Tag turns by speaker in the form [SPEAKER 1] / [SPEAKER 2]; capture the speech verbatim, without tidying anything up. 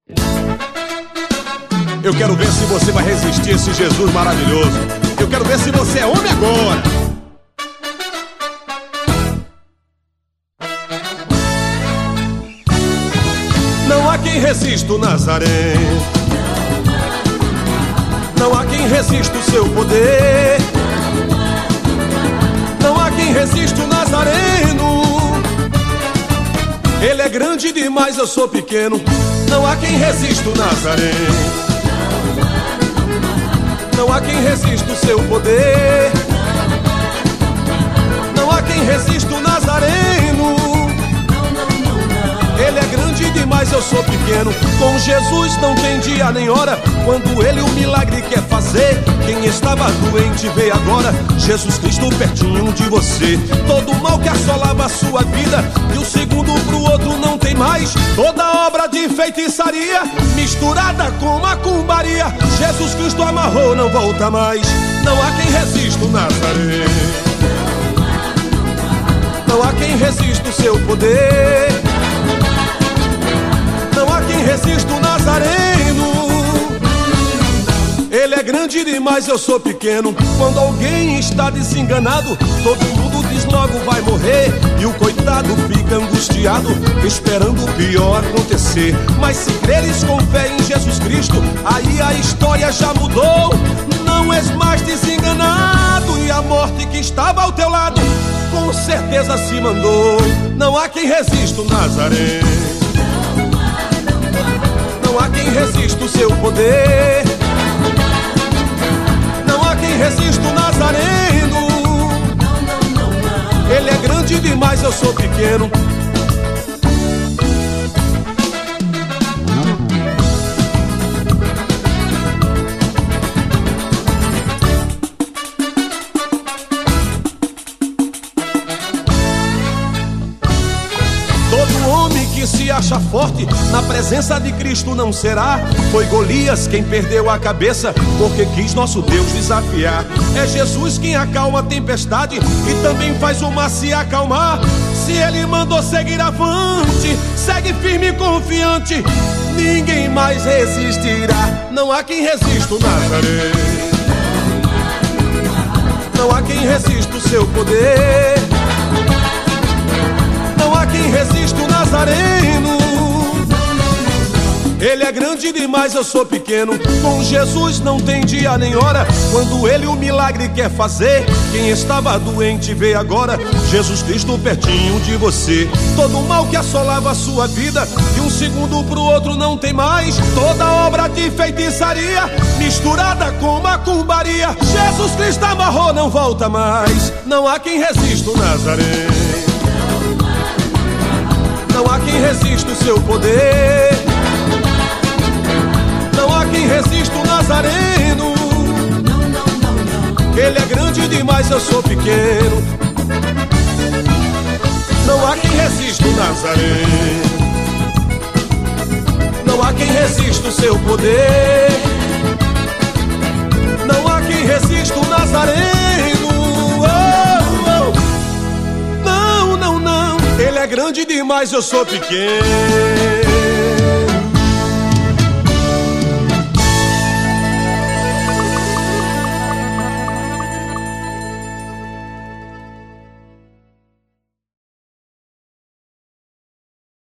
[SPEAKER 1] Eu quero ver se você vai resistir a esse Jesus maravilhoso. Eu quero ver se você é homem agora. Não há quem resista o Nazaré. Não há quem resista o seu poder. Não há quem resista o Nazareno. Ele é grande demais, eu sou pequeno. Não há quem resista o Nazaré. Não há quem resista o seu poder. Não há quem resista o Nazareno. Ele é grande demais, eu sou pequeno. Com Jesus não tem dia nem hora. Quando Ele o milagre quer fazer, quem estava doente vê agora Jesus Cristo pertinho de você. Todo mal que assolava a sua vida, de um segundo pro outro não tem mais. Toda obra de feitiçaria, misturada com macumbaria, Jesus Cristo amarrou, não volta mais. Não há quem resista o Nazaré. Não há quem resista o seu poder. Não há quem resista o Nazareno. Ele é grande demais, eu sou pequeno. Quando alguém está desenganado, todo mundo diz logo vai morrer, e o coitado fica angustiado, esperando o pior acontecer. Mas se creres com fé em Jesus Cristo, aí a história já mudou. Não és mais desenganado, e a morte que estava ao teu lado com certeza se mandou. Não há quem resista o Nazaré. Não há quem resista o seu poder. Não há quem resista o Nazareno. Ele é grande demais, eu sou pequeno. Todo homem que se acha forte na presença de Cristo não será. Foi Golias quem perdeu a cabeça, porque quis nosso Deus desafiar. É Jesus quem acalma a tempestade e também faz o mar se acalmar. Se Ele mandou seguir avante, segue firme e confiante, ninguém mais resistirá. Não há quem resista o Nazaré. Não há quem resista o seu poder. Não há quem resista o Nazareno. Ele é grande demais, eu sou pequeno. Com Jesus não tem dia nem hora. Quando Ele o milagre quer fazer, quem estava doente vê agora Jesus Cristo pertinho de você. Todo mal que assolava a sua vida, de um segundo pro outro não tem mais. Toda obra de feitiçaria, misturada com macumbaria, Jesus Cristo amarrou, não volta mais. Não há quem resista o Nazaré. Não há quem resista o seu poder. Não há quem resista o Nazareno. Ele é grande demais, eu sou pequeno. Não há quem resista o Nazaré. Não há quem resista o seu poder. Não há quem resista o Nazareno. Oh, oh. Não, não, não. Ele é grande demais, eu sou pequeno.